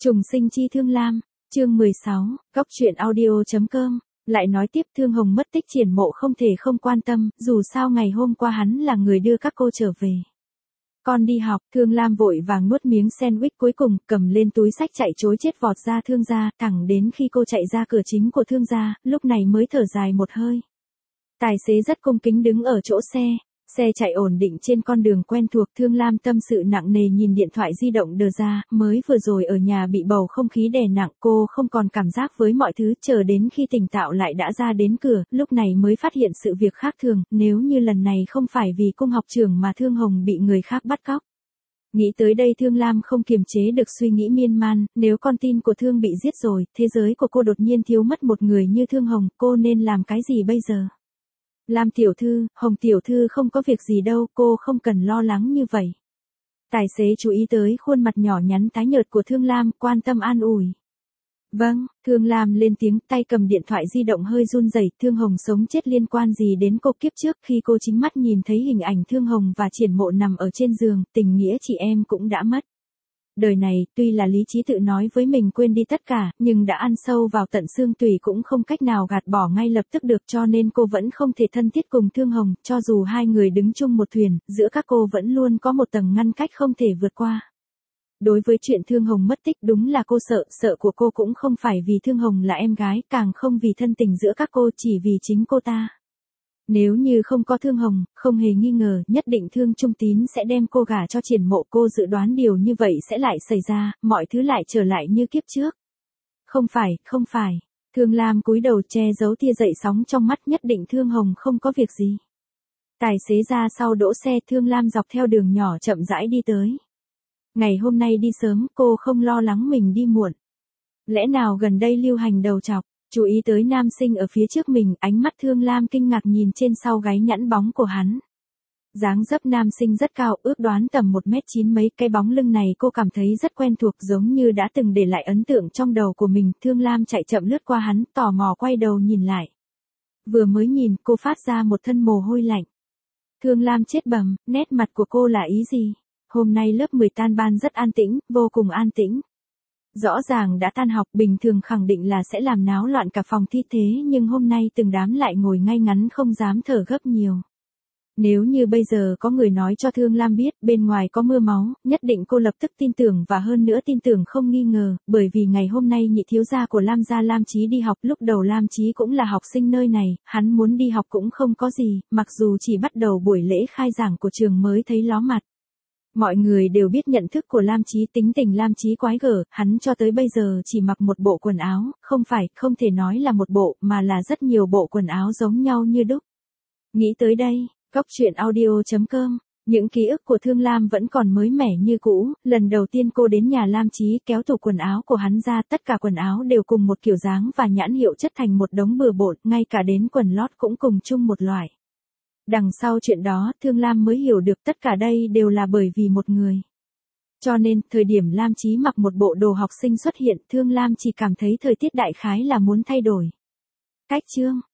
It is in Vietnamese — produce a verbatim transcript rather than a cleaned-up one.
Trùng sinh chi Thương Lam, chương mười sáu, góc truyện audio chấm com, lại nói tiếp Thương Hồng mất tích Triển Mộ không thể không quan tâm, dù sao ngày hôm qua hắn là người đưa các cô trở về. Con đi học, Thương Lam vội vàng nuốt miếng sandwich cuối cùng, cầm lên túi sách chạy trối chết vọt ra Thương gia, thẳng đến khi cô chạy ra cửa chính của Thương gia, lúc này mới thở dài một hơi. Tài xế rất cung kính đứng ở chỗ xe. Xe chạy ổn định trên con đường quen thuộc. Thương Lam tâm sự nặng nề nhìn điện thoại di động đờ ra, mới vừa rồi ở nhà bị bầu không khí đè nặng, cô không còn cảm giác với mọi thứ, chờ đến khi tỉnh táo lại đã ra đến cửa, lúc này mới phát hiện sự việc khác thường, nếu như lần này không phải vì cung học trưởng mà Thương Hồng bị người khác bắt cóc. Nghĩ tới đây Thương Lam không kiềm chế được suy nghĩ miên man, nếu con tin của Thương bị giết rồi, thế giới của cô đột nhiên thiếu mất một người như Thương Hồng, cô nên làm cái gì bây giờ? Lam tiểu thư, Hồng tiểu thư không có việc gì đâu, cô không cần lo lắng như vậy. Tài xế chú ý tới khuôn mặt nhỏ nhắn tái nhợt của Thương Lam, quan tâm an ủi. Vâng, Thương Lam lên tiếng, tay cầm điện thoại di động hơi run rẩy. Thương Hồng sống chết liên quan gì đến cô? Kiếp trước khi cô chính mắt nhìn thấy hình ảnh Thương Hồng và Triển Mộ nằm ở trên giường, tình nghĩa chị em cũng đã mất. Đời này, tuy là lý trí tự nói với mình quên đi tất cả, nhưng đã ăn sâu vào tận xương tủy cũng không cách nào gạt bỏ ngay lập tức được, cho nên cô vẫn không thể thân thiết cùng Thương Hồng, cho dù hai người đứng chung một thuyền, giữa các cô vẫn luôn có một tầng ngăn cách không thể vượt qua. Đối với chuyện Thương Hồng mất tích đúng là cô sợ, sợ của cô cũng không phải vì Thương Hồng là em gái, càng không vì thân tình giữa các cô, chỉ vì chính cô ta. Nếu như không có Thương Hồng, không hề nghi ngờ, nhất định Thương Trung Tín sẽ đem cô gả cho Triển Mộ. Cô dự đoán điều như vậy sẽ lại xảy ra, mọi thứ lại trở lại như kiếp trước. Không phải, không phải. Thương Lam cúi đầu che giấu tia dậy sóng trong mắt, nhất định Thương Hồng không có việc gì. Tài xế ra sau đỗ xe, Thương Lam dọc theo đường nhỏ chậm rãi đi tới. Ngày hôm nay đi sớm, cô không lo lắng mình đi muộn. Lẽ nào gần đây lưu hành đầu chọc? Chú ý tới nam sinh ở phía trước mình, ánh mắt Thương Lam kinh ngạc nhìn trên sau gáy nhẵn bóng của hắn. Dáng dấp nam sinh rất cao, ước đoán tầm một mét chín mấy, cái bóng lưng này cô cảm thấy rất quen thuộc, giống như đã từng để lại ấn tượng trong đầu của mình. Thương Lam chạy chậm lướt qua hắn, tò mò quay đầu nhìn lại. Vừa mới nhìn, cô phát ra một thân mồ hôi lạnh. Thương Lam chết bầm, nét mặt của cô là ý gì? Hôm nay lớp mười tan ban rất an tĩnh, vô cùng an tĩnh. Rõ ràng đã tan học, bình thường khẳng định là sẽ làm náo loạn cả phòng thi, thế nhưng hôm nay từng đám lại ngồi ngay ngắn không dám thở gấp nhiều. Nếu như bây giờ có người nói cho Thương Lam biết bên ngoài có mưa máu, nhất định cô lập tức tin tưởng, và hơn nữa tin tưởng không nghi ngờ, bởi vì ngày hôm nay nhị thiếu gia của Lam gia Lam Chí đi học. Lúc đầu Lam Chí cũng là học sinh nơi này, hắn muốn đi học cũng không có gì, mặc dù chỉ bắt đầu buổi lễ khai giảng của trường mới thấy ló mặt. Mọi người đều biết nhận thức của Lam Chí, tính tình Lam Chí quái gở, hắn cho tới bây giờ chỉ mặc một bộ quần áo, không phải, không thể nói là một bộ, mà là rất nhiều bộ quần áo giống nhau như đúc. Nghĩ tới đây, góc truyện audio chấm com, những ký ức của Thương Lam vẫn còn mới mẻ như cũ. Lần đầu tiên cô đến nhà Lam Chí, kéo tủ quần áo của hắn ra, tất cả quần áo đều cùng một kiểu dáng và nhãn hiệu chất thành một đống bừa bộn, ngay cả đến quần lót cũng cùng chung một loại. Đằng sau chuyện đó, Thương Lam mới hiểu được tất cả đây đều là bởi vì một người. Cho nên, thời điểm Lam Chí mặc một bộ đồ học sinh xuất hiện, Thương Lam chỉ cảm thấy thời tiết đại khái là muốn thay đổi. Cách chương